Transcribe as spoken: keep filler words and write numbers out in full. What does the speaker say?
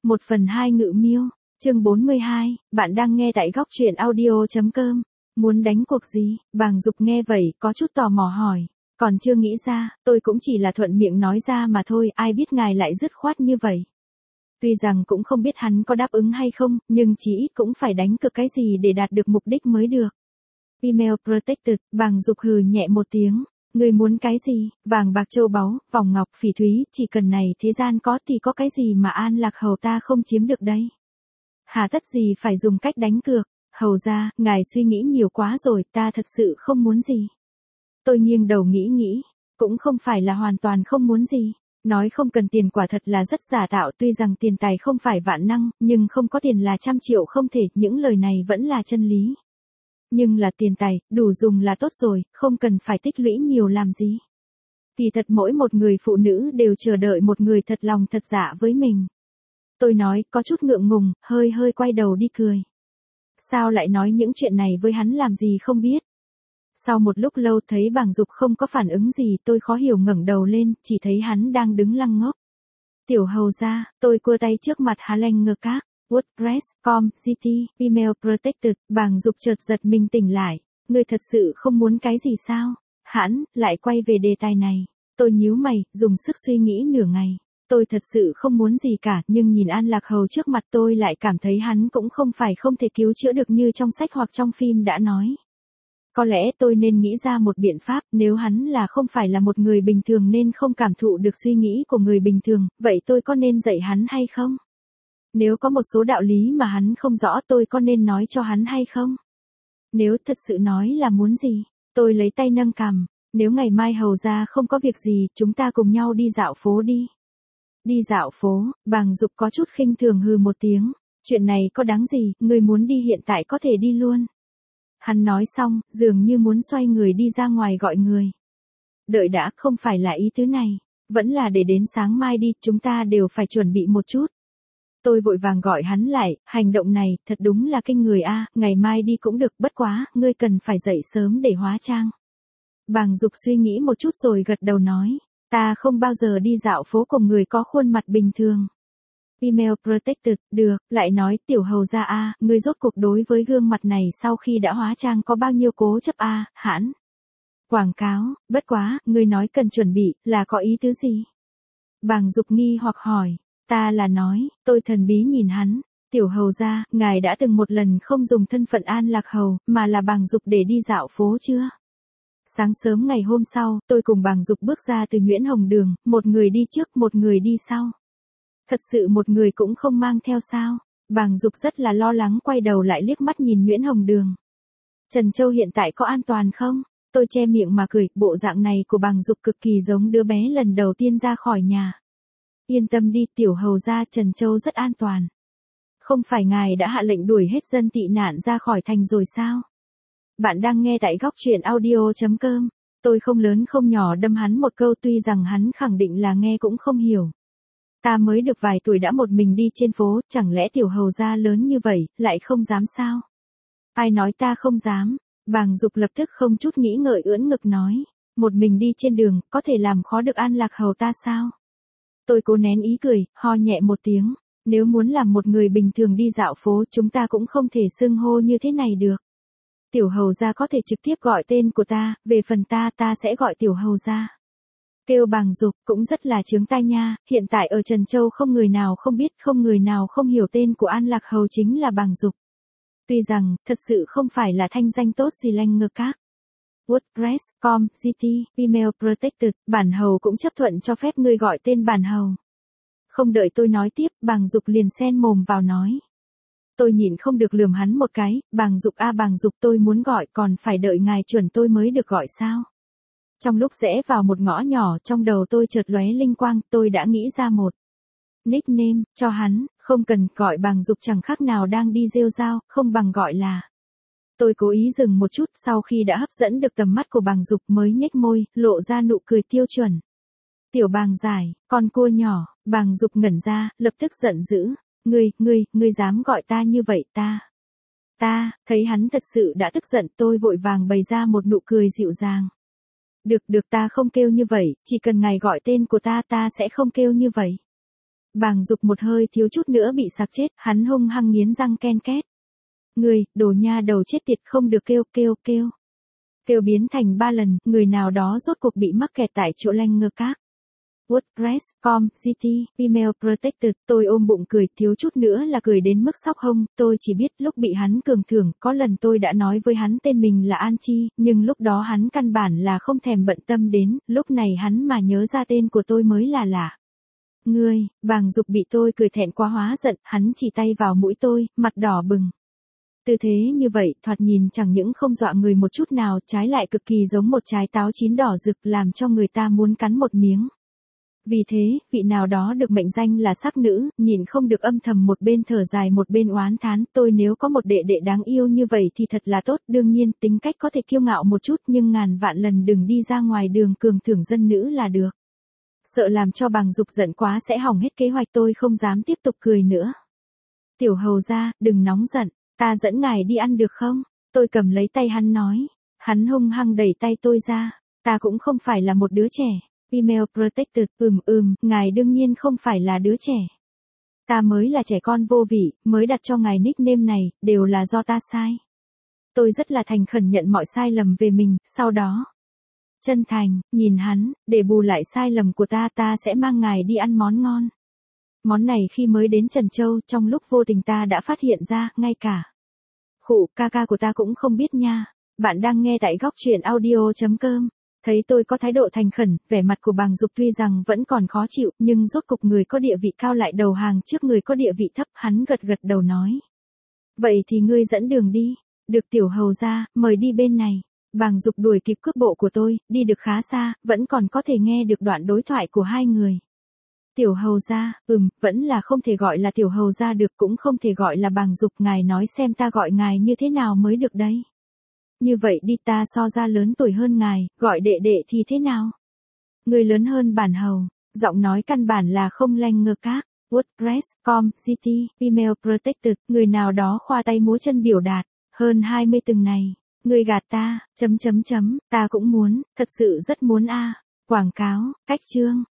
một phần hai Ngự Miêu, chương bốn mươi hai, bạn đang nghe tại góc truyện audio.com. Muốn đánh cuộc gì? Bàng Dục nghe vậy, có chút tò mò hỏi. Còn chưa nghĩ ra, tôi cũng chỉ là thuận miệng nói ra mà thôi, ai biết ngài lại dứt khoát như vậy. Tuy rằng cũng không biết hắn có đáp ứng hay không, nhưng chỉ ít cũng phải đánh cược cái gì để đạt được mục đích mới được. Email protected, Bàng Dục hừ nhẹ một tiếng. Người muốn cái gì? Vàng bạc châu báu, vòng ngọc, phỉ thúy, chỉ cần này thế gian có thì có cái gì mà An Lạc Hầu ta không chiếm được đây? Hà tất gì phải dùng cách đánh cược? Hầu ra, ngài suy nghĩ nhiều quá rồi, ta thật sự không muốn gì. Tôi nghiêng đầu nghĩ nghĩ, cũng không phải là hoàn toàn không muốn gì. Nói không cần tiền quả thật là rất giả tạo, tuy rằng tiền tài không phải vạn năng, nhưng không có tiền là trăm triệu không thể, những lời này vẫn là chân lý. Nhưng là tiền tài, đủ dùng là tốt rồi, không cần phải tích lũy nhiều làm gì. Kỳ thật mỗi một người phụ nữ đều chờ đợi một người thật lòng thật dạ với mình. Tôi nói, có chút ngượng ngùng, hơi hơi quay đầu đi cười. Sao lại nói những chuyện này với hắn làm gì không biết. Sau một lúc lâu thấy Bàng Dục không có phản ứng gì, tôi khó hiểu ngẩng đầu lên, chỉ thấy hắn đang đứng lăng ngốc. Tiểu hầu ra, tôi cua tay trước mặt Hà Lanh ngơ các. WordPress, com, giê tê, email protected, Bàng Dục chợt giật mình tỉnh lại. Ngươi thật sự không muốn cái gì sao? Hãn, lại quay về đề tài này. Tôi nhíu mày, dùng sức suy nghĩ nửa ngày. Tôi thật sự không muốn gì cả, nhưng nhìn An Lạc Hầu trước mặt tôi lại cảm thấy hắn cũng không phải không thể cứu chữa được như trong sách hoặc trong phim đã nói. Có lẽ tôi nên nghĩ ra một biện pháp, nếu hắn là không phải là một người bình thường nên không cảm thụ được suy nghĩ của người bình thường, vậy tôi có nên dạy hắn hay không? Nếu có một số đạo lý mà hắn không rõ tôi có nên nói cho hắn hay không? Nếu thật sự nói là muốn gì, tôi lấy tay nâng cằm, nếu ngày mai hầu ra không có việc gì, chúng ta cùng nhau đi dạo phố đi. Đi dạo phố, Bàng Dục có chút khinh thường hừ một tiếng, chuyện này có đáng gì, người muốn đi hiện tại có thể đi luôn. Hắn nói xong, dường như muốn xoay người đi ra ngoài gọi người. Đợi đã, không phải là ý tứ này, vẫn là để đến sáng mai đi, chúng ta đều phải chuẩn bị một chút. Tôi vội vàng gọi hắn lại, hành động này, thật đúng là kinh người a, ngày mai đi cũng được, bất quá, ngươi cần phải dậy sớm để hóa trang. Bàng Dục suy nghĩ một chút rồi gật đầu nói, ta không bao giờ đi dạo phố cùng người có khuôn mặt bình thường. Email protected, được, lại nói, tiểu hầu ra a, ngươi rốt cuộc đối với gương mặt này sau khi đã hóa trang có bao nhiêu cố chấp a, hãn. Quảng cáo, bất quá, ngươi nói cần chuẩn bị, là có ý tứ gì? Bàng Dục nghi hoặc hỏi. Ta là nói, tôi thần bí nhìn hắn, tiểu hầu ra, ngài đã từng một lần không dùng thân phận An Lạc Hầu, mà là Bàng Dục để đi dạo phố chưa? Sáng sớm ngày hôm sau, tôi cùng Bàng Dục bước ra từ Nguyễn Hồng Đường, một người đi trước, một người đi sau. Thật sự một người cũng không mang theo sao? Bàng Dục rất là lo lắng quay đầu lại liếc mắt nhìn Nguyễn Hồng Đường. Trần Châu hiện tại có an toàn không? Tôi che miệng mà cười, bộ dạng này của Bàng Dục cực kỳ giống đứa bé lần đầu tiên ra khỏi nhà. Yên tâm đi, tiểu hầu ra, Trần Châu rất an toàn. Không phải ngài đã hạ lệnh đuổi hết dân tị nạn ra khỏi thành rồi sao? Bạn đang nghe tại góc truyện audio.com. Tôi không lớn không nhỏ đâm hắn một câu, tuy rằng hắn khẳng định là nghe cũng không hiểu. Ta mới được vài tuổi đã một mình đi trên phố, chẳng lẽ tiểu hầu ra lớn như vậy, lại không dám sao? Ai nói ta không dám? Bàng Dục lập tức không chút nghĩ ngợi ưỡn ngực nói. Một mình đi trên đường, có thể làm khó được An Lạc Hầu ta sao? Tôi cố nén ý cười, ho nhẹ một tiếng. Nếu muốn làm một người bình thường đi dạo phố, chúng ta cũng không thể xưng hô như thế này được. Tiểu hầu gia có thể trực tiếp gọi tên của ta, về phần ta ta sẽ gọi tiểu hầu gia. Kêu Bàng Dục cũng rất là chướng tai nha, hiện tại ở Trần Châu không người nào không biết, không người nào không hiểu tên của An Lạc Hầu chính là Bàng Dục. Tuy rằng, thật sự không phải là thanh danh tốt gì lanh ngơ các. WordPress, com, giê tê, email protected, bản hầu cũng chấp thuận cho phép ngươi gọi tên bản hầu. Không đợi tôi nói tiếp, Bàng Dục liền xen mồm vào nói. Tôi nhìn không được lườm hắn một cái, Bàng Dục a Bàng Dục tôi muốn gọi còn phải đợi ngài chuẩn tôi mới được gọi sao? Trong lúc rẽ vào một ngõ nhỏ trong đầu tôi chợt lóe linh quang, tôi đã nghĩ ra một nickname cho hắn, không cần gọi Bàng Dục chẳng khác nào đang đi rêu rao, không bằng gọi là. Tôi cố ý dừng một chút, sau khi đã hấp dẫn được tầm mắt của Bàng Dục mới nhếch môi, lộ ra nụ cười tiêu chuẩn. Tiểu Bàng giải, con cua nhỏ, Bàng Dục ngẩn ra, lập tức giận dữ. Ngươi, ngươi, ngươi dám gọi ta như vậy ta. Ta, thấy hắn thật sự đã tức giận, tôi vội vàng bày ra một nụ cười dịu dàng. Được, được ta không kêu như vậy, chỉ cần ngài gọi tên của ta ta sẽ không kêu như vậy. Bàng Dục một hơi thiếu chút nữa bị sặc chết, hắn hung hăng nghiến răng ken két. Người, đồ nha đầu chết tiệt không được kêu kêu kêu. Kêu biến thành ba lần, người nào đó rốt cuộc bị mắc kẹt tại chỗ lanh ngơ các. WordPress, com, giê tê, Email Protected, tôi ôm bụng cười, thiếu chút nữa là cười đến mức sóc hông, tôi chỉ biết lúc bị hắn cường thưởng, có lần tôi đã nói với hắn tên mình là An Chi, nhưng lúc đó hắn căn bản là không thèm bận tâm đến, lúc này hắn mà nhớ ra tên của tôi mới là lạ. Ngươi, Bàng Dục bị tôi cười thẹn quá hóa giận, hắn chỉ tay vào mũi tôi, mặt đỏ bừng. Tư thế như vậy, thoạt nhìn chẳng những không dọa người một chút nào, trái lại cực kỳ giống một trái táo chín đỏ rực làm cho người ta muốn cắn một miếng. Vì thế, vị nào đó được mệnh danh là sắc nữ, nhìn không được âm thầm một bên thở dài một bên oán thán, tôi nếu có một đệ đệ đáng yêu như vậy thì thật là tốt, đương nhiên tính cách có thể kiêu ngạo một chút nhưng ngàn vạn lần đừng đi ra ngoài đường cường thưởng dân nữ là được. Sợ làm cho Bàng Dục giận quá sẽ hỏng hết kế hoạch, tôi không dám tiếp tục cười nữa. Tiểu hầu ra, đừng nóng giận, ta dẫn ngài đi ăn được không? Tôi cầm lấy tay hắn nói. Hắn hung hăng đẩy tay tôi ra, ta cũng không phải là một đứa trẻ. Email Protected, ừm ừm, ngài đương nhiên không phải là đứa trẻ. Ta mới là trẻ con vô vị, mới đặt cho ngài nickname này, đều là do ta sai. Tôi rất là thành khẩn nhận mọi sai lầm về mình, sau đó. Chân thành, nhìn hắn, để bù lại sai lầm của ta ta sẽ mang ngài đi ăn món ngon. Món này khi mới đến Trần Châu, trong lúc vô tình ta đã phát hiện ra, ngay cả. Khụ, ca ca của ta cũng không biết nha. Bạn đang nghe tại góc truyện audio.com. Thấy tôi có thái độ thành khẩn, vẻ mặt của Bàng Dục tuy rằng vẫn còn khó chịu, nhưng rốt cục người có địa vị cao lại đầu hàng trước người có địa vị thấp, hắn gật gật đầu nói. Vậy thì ngươi dẫn đường đi. Được tiểu hầu ra, mời đi bên này. Bàng Dục đuổi kịp cước bộ của tôi, đi được khá xa, vẫn còn có thể nghe được đoạn đối thoại của hai người. Tiểu hầu ra, ừm, vẫn là không thể gọi là tiểu hầu ra được, cũng không thể gọi là Bàng Dục, ngài nói xem ta gọi ngài như thế nào mới được đấy. Như vậy đi, ta so ra lớn tuổi hơn ngài, gọi đệ đệ thì thế nào? Người lớn hơn bản hầu, giọng nói căn bản là không lanh ngơ các. WordPress, com, giê tê, Email Protected, người nào đó khoa tay múa chân biểu đạt, hơn hai mươi từng này. Người gạt ta, chấm chấm chấm, ta cũng muốn, thật sự rất muốn a. Quảng cáo, cách chương.